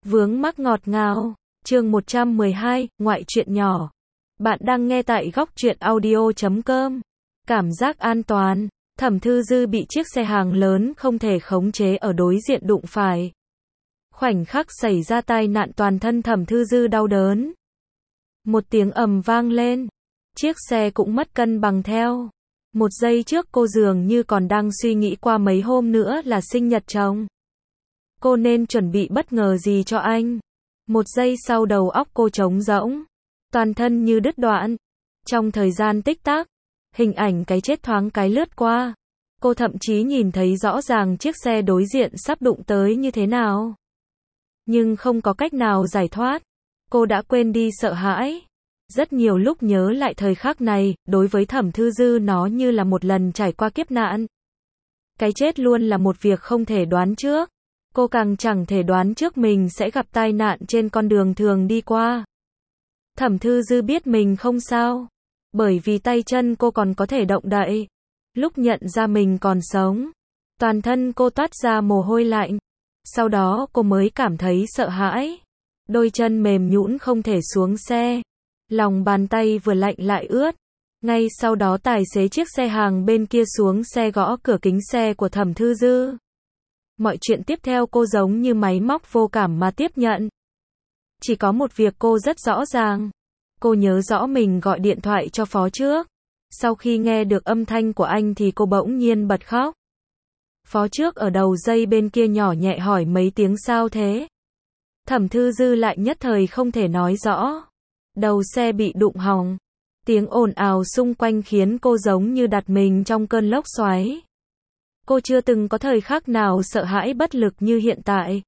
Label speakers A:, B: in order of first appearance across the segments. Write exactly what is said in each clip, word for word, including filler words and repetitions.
A: Vướng mắc ngọt ngào, chương một trăm mười hai, ngoại truyện nhỏ. Bạn đang nghe tại góc truyện audio chấm com. Cảm giác an toàn, Thẩm Thư Dư bị chiếc xe hàng lớn không thể khống chế ở đối diện đụng phải. Khoảnh khắc xảy ra tai nạn toàn thân Thẩm Thư Dư đau đớn. Một tiếng ầm vang lên, chiếc xe cũng mất cân bằng theo. Một giây trước cô dường như còn đang suy nghĩ qua mấy hôm nữa là sinh nhật chồng. Cô nên chuẩn bị bất ngờ gì cho anh. Một giây sau đầu óc cô trống rỗng, toàn thân như đứt đoạn. Trong thời gian tích tắc, hình ảnh cái chết thoáng cái lướt qua. Cô thậm chí nhìn thấy rõ ràng chiếc xe đối diện sắp đụng tới như thế nào. Nhưng không có cách nào giải thoát. Cô đã quên đi sợ hãi. Rất nhiều lúc nhớ lại thời khắc này, đối với Thẩm Thư Dư nó như là một lần trải qua kiếp nạn. Cái chết luôn là một việc không thể đoán trước. Cô càng chẳng thể đoán trước mình sẽ gặp tai nạn trên con đường thường đi qua. Thẩm Thư Dư biết mình không sao, bởi vì tay chân cô còn có thể động đậy. Lúc nhận ra mình còn sống, toàn thân cô toát ra mồ hôi lạnh. Sau đó cô mới cảm thấy sợ hãi. Đôi chân mềm nhũn không thể xuống xe. Lòng bàn tay vừa lạnh lại ướt. Ngay sau đó tài xế chiếc xe hàng bên kia xuống xe gõ cửa kính xe của Thẩm Thư Dư. Mọi chuyện tiếp theo cô giống như máy móc vô cảm mà tiếp nhận. Chỉ có một việc cô rất rõ ràng. Cô nhớ rõ mình gọi điện thoại cho Phó Trước. Sau khi nghe được âm thanh của anh thì cô bỗng nhiên bật khóc. Phó Trước ở đầu dây bên kia nhỏ nhẹ hỏi mấy tiếng sao thế. Thẩm Thư Dư lại nhất thời không thể nói rõ. Đầu xe bị đụng hỏng. Tiếng ồn ào xung quanh khiến cô giống như đặt mình trong cơn lốc xoáy. Cô chưa từng có thời khắc nào sợ hãi bất lực như hiện tại.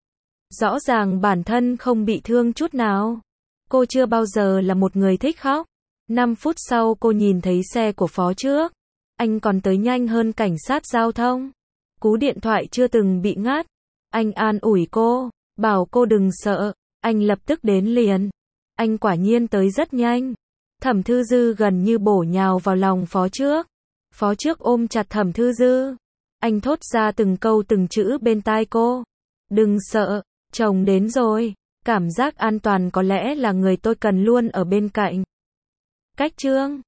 A: Rõ ràng bản thân không bị thương chút nào. Cô chưa bao giờ là một người thích khóc. năm phút sau cô nhìn thấy xe của Phó Trước. Anh còn tới nhanh hơn cảnh sát giao thông. Cú điện thoại chưa từng bị ngắt. Anh an ủi cô, bảo cô đừng sợ, anh lập tức đến liền. Anh quả nhiên tới rất nhanh. Thẩm Thư Dư gần như bổ nhào vào lòng Phó Trước. Phó Trước ôm chặt Thẩm Thư Dư. Anh thốt ra từng câu từng chữ bên tai cô. Đừng sợ, chồng đến rồi. Cảm giác an toàn có lẽ là người tôi cần luôn ở bên cạnh. Cách chương